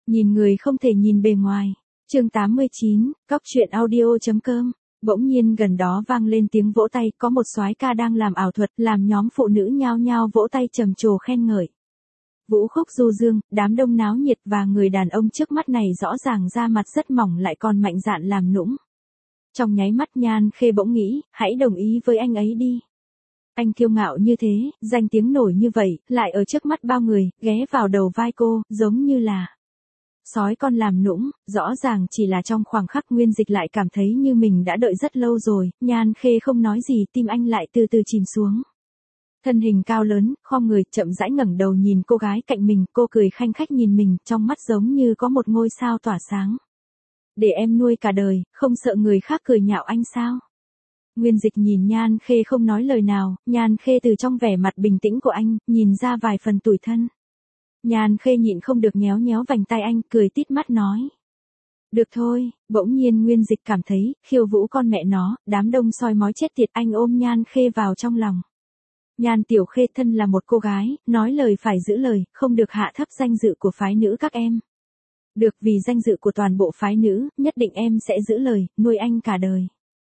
Nhìn người không thể nhìn bề ngoài. Chương 89, Cóc truyện audio.com. Bỗng nhiên gần đó vang lên tiếng vỗ tay, có một soái ca đang làm ảo thuật, làm nhóm phụ nữ nhao nhao vỗ tay trầm trồ khen ngợi. Vũ khúc du dương, đám đông náo nhiệt và người đàn ông trước mắt này rõ ràng da mặt rất mỏng lại còn mạnh dạn làm nũng. Trong nháy mắt Nhan Khê bỗng nghĩ, hãy đồng ý với anh ấy đi. Anh kiêu ngạo như thế, danh tiếng nổi như vậy, lại ở trước mắt bao người, ghé vào đầu vai cô, giống như là sói con làm nũng. Rõ ràng chỉ là trong khoảng khắc Nguyên Dịch lại cảm thấy như mình đã đợi rất lâu rồi. Nhan Khê không nói gì, tim anh lại từ từ chìm xuống. Thân hình cao lớn, khom người, chậm rãi ngẩng đầu nhìn cô gái cạnh mình, cô cười khanh khách nhìn mình, trong mắt giống như có một ngôi sao tỏa sáng. Để em nuôi cả đời, không sợ người khác cười nhạo anh sao? Nguyên Dịch nhìn Nhan Khê không nói lời nào, Nhan Khê từ trong vẻ mặt bình tĩnh của anh, nhìn ra vài phần tủi thân. Nhan Khê nhịn không được nhéo nhéo vành tay anh, cười tít mắt nói. Được thôi. Bỗng nhiên Nguyên Dịch cảm thấy, khiêu vũ con mẹ nó, đám đông soi mói chết tiệt. Anh ôm Nhan Khê vào trong lòng. Nhan Tiểu Khê thân là một cô gái, nói lời phải giữ lời, không được hạ thấp danh dự của phái nữ các em. Được, vì danh dự của toàn bộ phái nữ, nhất định em sẽ giữ lời, nuôi anh cả đời.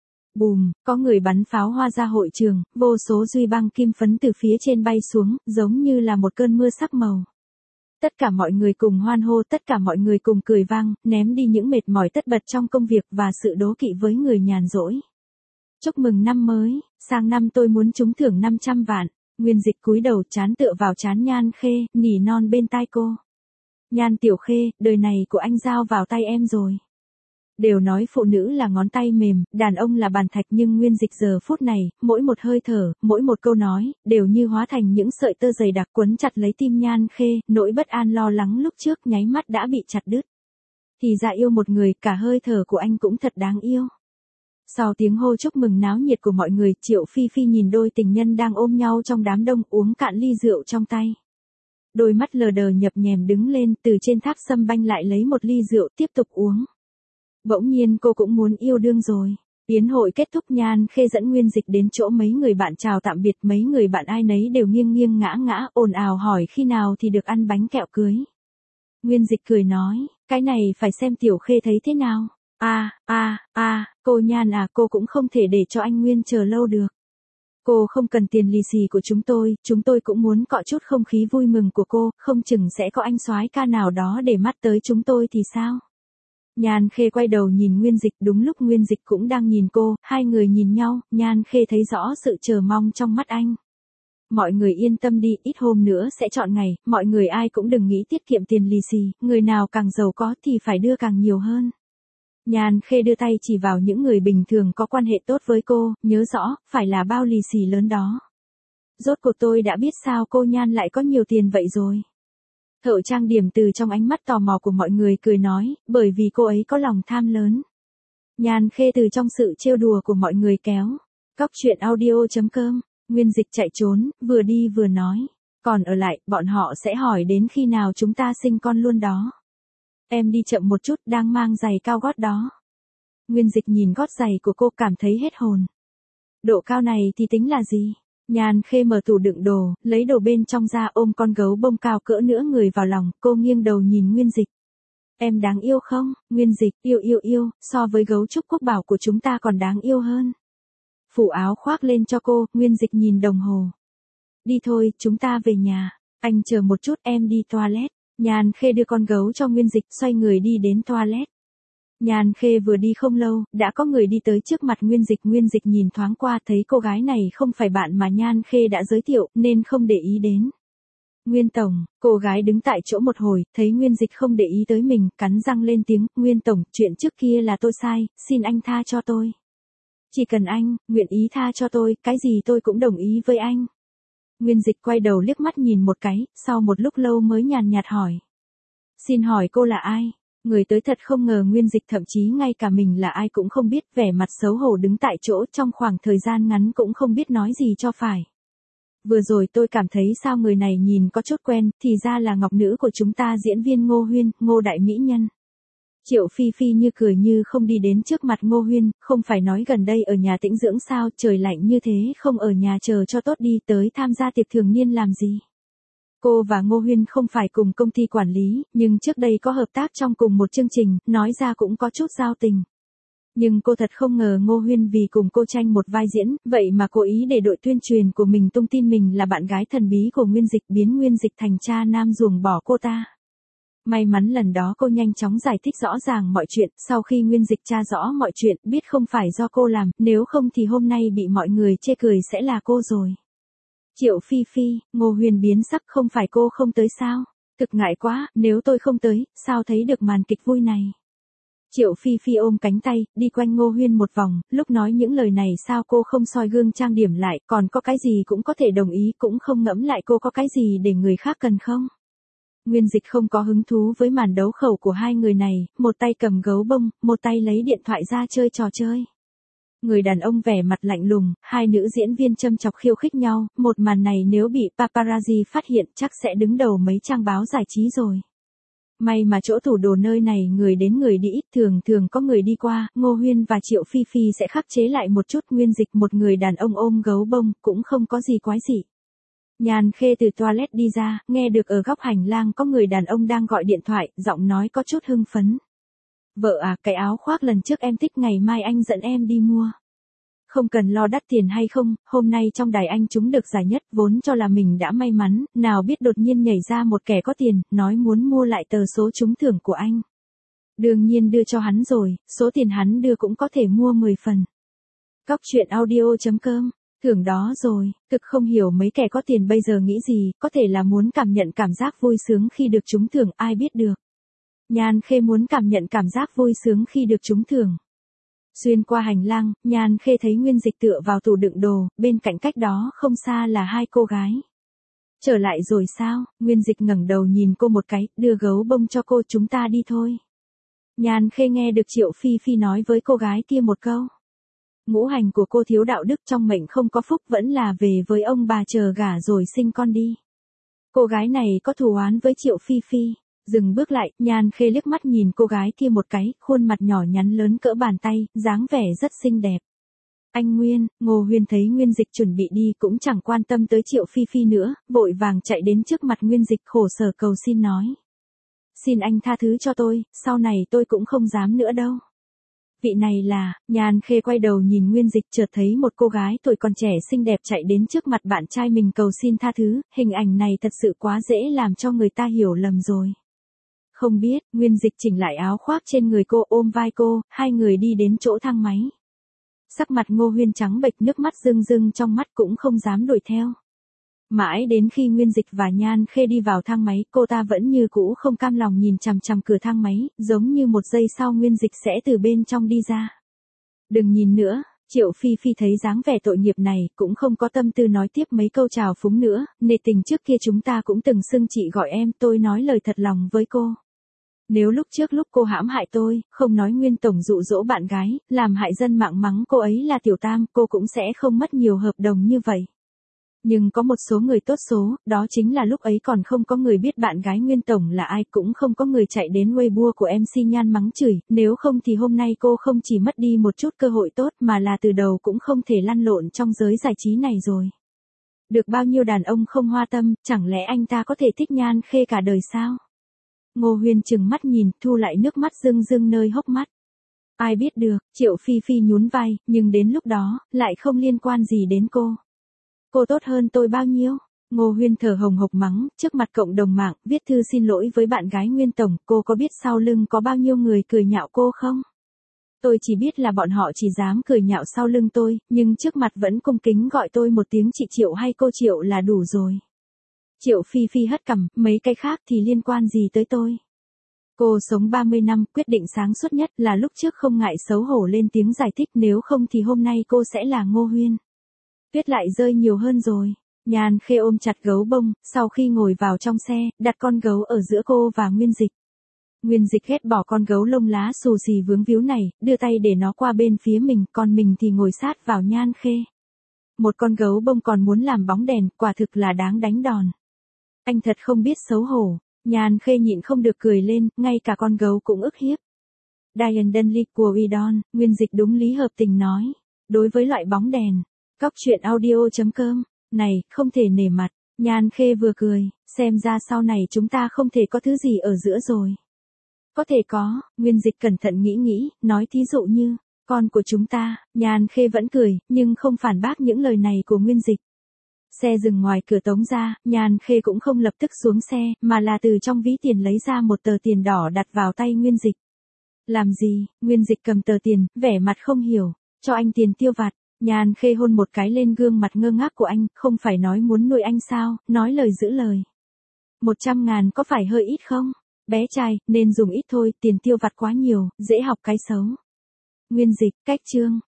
Bùm, có người bắn pháo hoa ra hội trường, vô số duy băng kim phấn từ phía trên bay xuống, giống như là một cơn mưa sắc màu. Tất cả mọi người cùng hoan hô, tất cả mọi người cùng cười vang, ném đi những mệt mỏi tất bật trong công việc và sự đố kỵ với người nhàn rỗi. Chúc mừng năm mới, sang năm tôi muốn trúng thưởng 500 vạn. Nguyên Dịch cúi đầu trán tựa vào trán Nhan Khê, nỉ non bên tai cô. Nhan Tiểu Khê, đời này của anh giao vào tay em rồi. Đều nói phụ nữ là ngón tay mềm, đàn ông là bàn thạch, nhưng Nguyên Dịch giờ phút này, mỗi một hơi thở, mỗi một câu nói, đều như hóa thành những sợi tơ dày đặc quấn chặt lấy tim Nhan Khê, nỗi bất an lo lắng lúc trước nháy mắt đã bị chặt đứt. Thì ra yêu một người, cả hơi thở của anh cũng thật đáng yêu. Sau tiếng hô chúc mừng náo nhiệt của mọi người, Triệu Phi Phi nhìn đôi tình nhân đang ôm nhau trong đám đông, uống cạn ly rượu trong tay. Đôi mắt lờ đờ nhập nhèm đứng lên, từ trên tháp sâm banh lại lấy một ly rượu tiếp tục uống. Bỗng nhiên cô cũng muốn yêu đương rồi. Yến hội kết thúc, Nhan Khê dẫn Nguyên Dịch đến chỗ mấy người bạn chào tạm biệt. Mấy người bạn ai nấy đều nghiêng nghiêng ngã ngã, ồn ào hỏi khi nào thì được ăn bánh kẹo cưới. Nguyên Dịch cười nói, cái này phải xem Tiểu Khê thấy thế nào. Cô Nhan à, cô cũng không thể để cho anh Nguyên chờ lâu được. Cô không cần tiền lì xì của chúng tôi cũng muốn cọ chút không khí vui mừng của cô, không chừng sẽ có anh soái ca nào đó để mắt tới chúng tôi thì sao? Nhan Khê quay đầu nhìn Nguyên Dịch, đúng lúc Nguyên Dịch cũng đang nhìn cô, hai người nhìn nhau, Nhan Khê thấy rõ sự chờ mong trong mắt anh. Mọi người yên tâm đi, ít hôm nữa sẽ chọn ngày, mọi người ai cũng đừng nghĩ tiết kiệm tiền lì xì, người nào càng giàu có thì phải đưa càng nhiều hơn. Nhan Khê đưa tay chỉ vào những người bình thường có quan hệ tốt với cô, nhớ rõ, phải là bao lì xì lớn đó. Rốt cuộc tôi đã biết sao cô Nhan lại có nhiều tiền vậy rồi. Thợ trang điểm từ trong ánh mắt tò mò của mọi người cười nói, bởi vì cô ấy có lòng tham lớn. Nhan Khê từ trong sự trêu đùa của mọi người kéo. Cóc truyện audio.com. Nguyên Dịch chạy trốn, vừa đi vừa nói. Còn ở lại, bọn họ sẽ hỏi đến khi nào chúng ta sinh con luôn đó. Em đi chậm một chút, đang mang giày cao gót đó. Nguyên Dịch nhìn gót giày của cô cảm thấy hết hồn. Độ cao này thì tính là gì? Nhan Khê mở tủ đựng đồ, lấy đồ bên trong ra, ôm con gấu bông cao cỡ nửa người vào lòng, cô nghiêng đầu nhìn Nguyên Dịch. Em đáng yêu không? Nguyên Dịch, yêu, so với gấu trúc quốc bảo của chúng ta còn đáng yêu hơn. Phủ áo khoác lên cho cô, Nguyên Dịch nhìn đồng hồ. Đi thôi, chúng ta về nhà. Anh chờ một chút, em đi toilet. Nhan Khê đưa con gấu cho Nguyên Dịch, xoay người đi đến toilet. Nhan Khê vừa đi không lâu, đã có người đi tới trước mặt Nguyên Dịch. Nguyên Dịch nhìn thoáng qua, thấy cô gái này không phải bạn mà Nhan Khê đã giới thiệu, nên không để ý đến. Nguyên Tổng, cô gái đứng tại chỗ một hồi, thấy Nguyên Dịch không để ý tới mình, cắn răng lên tiếng, Nguyên Tổng, chuyện trước kia là tôi sai, xin anh tha cho tôi. Chỉ cần anh, nguyện ý tha cho tôi, cái gì tôi cũng đồng ý với anh. Nguyên Dịch quay đầu liếc mắt nhìn một cái, sau một lúc lâu mới nhàn nhạt hỏi. Xin hỏi cô là ai? Người tới thật không ngờ Nguyên Dịch thậm chí ngay cả mình là ai cũng không biết, vẻ mặt xấu hổ đứng tại chỗ trong khoảng thời gian ngắn cũng không biết nói gì cho phải. Vừa rồi tôi cảm thấy sao người này nhìn có chút quen, thì ra là ngọc nữ của chúng ta diễn viên Ngô Huyên, Ngô đại mỹ nhân. Triệu Phi Phi như cười như không đi đến trước mặt Ngô Huyên, không phải nói gần đây ở nhà tĩnh dưỡng sao, trời lạnh như thế không ở nhà chờ cho tốt đi, tới tham gia tiệc thường niên làm gì. Cô và Ngô Huyên không phải cùng công ty quản lý, nhưng trước đây có hợp tác trong cùng một chương trình, nói ra cũng có chút giao tình. Nhưng cô thật không ngờ Ngô Huyên vì cùng cô tranh một vai diễn, vậy mà cố ý để đội tuyên truyền của mình tung tin mình là bạn gái thần bí của Nguyên Dịch, biến Nguyên Dịch thành cha nam ruồng bỏ cô ta. May mắn lần đó cô nhanh chóng giải thích rõ ràng mọi chuyện, sau khi Nguyên Dịch tra rõ mọi chuyện, biết không phải do cô làm, nếu không thì hôm nay bị mọi người chê cười sẽ là cô rồi. Triệu Phi Phi, Ngô Huyên biến sắc, không phải cô không tới sao? Thực ngại quá, nếu tôi không tới, sao thấy được màn kịch vui này? Triệu Phi Phi ôm cánh tay, đi quanh Ngô Huyên một vòng, lúc nói những lời này sao cô không soi gương trang điểm lại, còn có cái gì cũng có thể đồng ý, cũng không ngẫm lại cô có cái gì để người khác cần không? Nguyên Dịch không có hứng thú với màn đấu khẩu của hai người này, một tay cầm gấu bông, một tay lấy điện thoại ra chơi trò chơi. Người đàn ông vẻ mặt lạnh lùng, hai nữ diễn viên châm chọc khiêu khích nhau, một màn này nếu bị paparazzi phát hiện chắc sẽ đứng đầu mấy trang báo giải trí rồi. May mà chỗ tủ đồ nơi này người đến người đi ít, thường có người đi qua, Ngô Huyên và Triệu Phi Phi sẽ khắc chế lại một chút. Nguyên Dịch một người đàn ông ôm gấu bông, cũng không có gì quái dị. Nhàn Khê từ toilet đi ra, nghe được ở góc hành lang có người đàn ông đang gọi điện thoại, giọng nói có chút hưng phấn. Vợ à, cái áo khoác lần trước em thích ngày mai anh dẫn em đi mua. Không cần lo đắt tiền hay không, hôm nay trong đài anh trúng được giải nhất, vốn cho là mình đã may mắn, nào biết đột nhiên nhảy ra một kẻ có tiền, nói muốn mua lại tờ số trúng thưởng của anh. Đương nhiên đưa cho hắn rồi, số tiền hắn đưa cũng có thể mua 10 phần. Cóc truyện audio.com, thưởng đó rồi, thực không hiểu mấy kẻ có tiền bây giờ nghĩ gì, có thể là muốn cảm nhận cảm giác vui sướng khi được trúng thưởng, ai biết được. Nhan Khê muốn cảm nhận cảm giác vui sướng khi được trúng thưởng. Xuyên qua hành lang, Nhan Khê thấy Nguyên Dịch tựa vào tủ đựng đồ, bên cạnh cách đó không xa là hai cô gái. Trở lại rồi sao? Nguyên Dịch ngẩng đầu nhìn cô một cái, đưa gấu bông cho cô, chúng ta đi thôi. Nhan Khê nghe được Triệu Phi Phi nói với cô gái kia một câu. Ngũ hành của cô thiếu đạo đức, trong mệnh không có phúc, vẫn là về với ông bà chờ gả rồi sinh con đi. Cô gái này có thù oán với Triệu Phi Phi. Dừng bước lại, Nhan Khê liếc mắt nhìn cô gái kia một cái, khuôn mặt nhỏ nhắn lớn cỡ bàn tay, dáng vẻ rất xinh đẹp. Anh Nguyên, Ngô Huyên thấy Nguyên Dịch chuẩn bị đi cũng chẳng quan tâm tới Triệu Phi Phi nữa, vội vàng chạy đến trước mặt Nguyên Dịch khổ sở cầu xin nói. Xin anh tha thứ cho tôi, sau này tôi cũng không dám nữa đâu. Vị này là, Nhan Khê quay đầu nhìn Nguyên Dịch, chợt thấy một cô gái tuổi còn trẻ xinh đẹp chạy đến trước mặt bạn trai mình cầu xin tha thứ, hình ảnh này thật sự quá dễ làm cho người ta hiểu lầm rồi. Không biết, Nguyên Dịch chỉnh lại áo khoác trên người cô, ôm vai cô, hai người đi đến chỗ thang máy. Sắc mặt Ngô Huyên trắng bệch, nước mắt rưng rưng trong mắt, cũng không dám đuổi theo. Mãi đến khi Nguyên Dịch và Nhan Khê đi vào thang máy, cô ta vẫn như cũ không cam lòng nhìn chằm chằm cửa thang máy, giống như một giây sau Nguyên Dịch sẽ từ bên trong đi ra. Đừng nhìn nữa. Triệu Phi Phi thấy dáng vẻ tội nghiệp này, cũng không có tâm tư nói tiếp mấy câu chào phúng nữa, nể tình trước kia chúng ta cũng từng xưng chị gọi em, tôi nói lời thật lòng với cô. Nếu lúc trước lúc cô hãm hại tôi, không nói Nguyên tổng dụ dỗ bạn gái, làm hại dân mạng mắng cô ấy là tiểu tam, cô cũng sẽ không mất nhiều hợp đồng như vậy. Nhưng có một số người tốt số, đó chính là lúc ấy còn không có người biết bạn gái Nguyên tổng là ai, cũng không có người chạy đến Weibo của MC Nhan mắng chửi, nếu không thì hôm nay cô không chỉ mất đi một chút cơ hội tốt mà là từ đầu cũng không thể lăn lộn trong giới giải trí này rồi. Được bao nhiêu đàn ông không hoa tâm, chẳng lẽ anh ta có thể thích Nhan Khê cả đời sao? Ngô Huyên trừng mắt nhìn, thu lại nước mắt rưng rưng nơi hốc mắt. Ai biết được, Triệu Phi Phi nhún vai, nhưng đến lúc đó, lại không liên quan gì đến cô. Cô tốt hơn tôi bao nhiêu? Ngô Huyên thở hồng hộc mắng, trước mặt cộng đồng mạng, viết thư xin lỗi với bạn gái Nguyên tổng, cô có biết sau lưng có bao nhiêu người cười nhạo cô không? Tôi chỉ biết là bọn họ chỉ dám cười nhạo sau lưng tôi, nhưng trước mặt vẫn cung kính gọi tôi một tiếng chị Triệu hay cô Triệu là đủ rồi. Triệu Phi Phi hất cằm, mấy cái khác thì liên quan gì tới tôi? Cô sống 30 năm, quyết định sáng suốt nhất là lúc trước không ngại xấu hổ lên tiếng giải thích, nếu không thì hôm nay cô sẽ là Ngô Huyên. Tuyết lại rơi nhiều hơn rồi. Nhan Khê ôm chặt gấu bông, sau khi ngồi vào trong xe, đặt con gấu ở giữa cô và Nguyên Dịch. Nguyên Dịch ghét bỏ con gấu lông lá xù xì vướng víu này, đưa tay để nó qua bên phía mình, còn mình thì ngồi sát vào Nhan Khê. Một con gấu bông còn muốn làm bóng đèn, quả thực là đáng đánh đòn. Anh thật không biết xấu hổ. Nhan Khê nhịn không được cười lên, ngay cả con gấu cũng ức hiếp. Diane Dunley của Udon, Nguyên Dịch đúng lý hợp tình nói. Đối với loại bóng đèn, cóc truyện audio.com, này, không thể nể mặt. Nhan Khê vừa cười, xem ra sau này chúng ta không thể có thứ gì ở giữa rồi. Có thể có, Nguyên Dịch cẩn thận nghĩ, nói thí dụ như, con của chúng ta, Nhan Khê vẫn cười, nhưng không phản bác những lời này của Nguyên Dịch. Xe dừng ngoài cửa Tống gia, Nhan Khê cũng không lập tức xuống xe, mà là từ trong ví tiền lấy ra một tờ tiền đỏ đặt vào tay Nguyên Dịch. Làm gì? Nguyên Dịch cầm tờ tiền, vẻ mặt không hiểu, cho anh tiền tiêu vặt. Nhan Khê hôn một cái lên gương mặt ngơ ngác của anh, không phải nói muốn nuôi anh sao, nói lời giữ lời. 100.000 có phải hơi ít không? Bé trai, nên dùng ít thôi, tiền tiêu vặt quá nhiều, dễ học cái xấu. Nguyên Dịch, cách chương.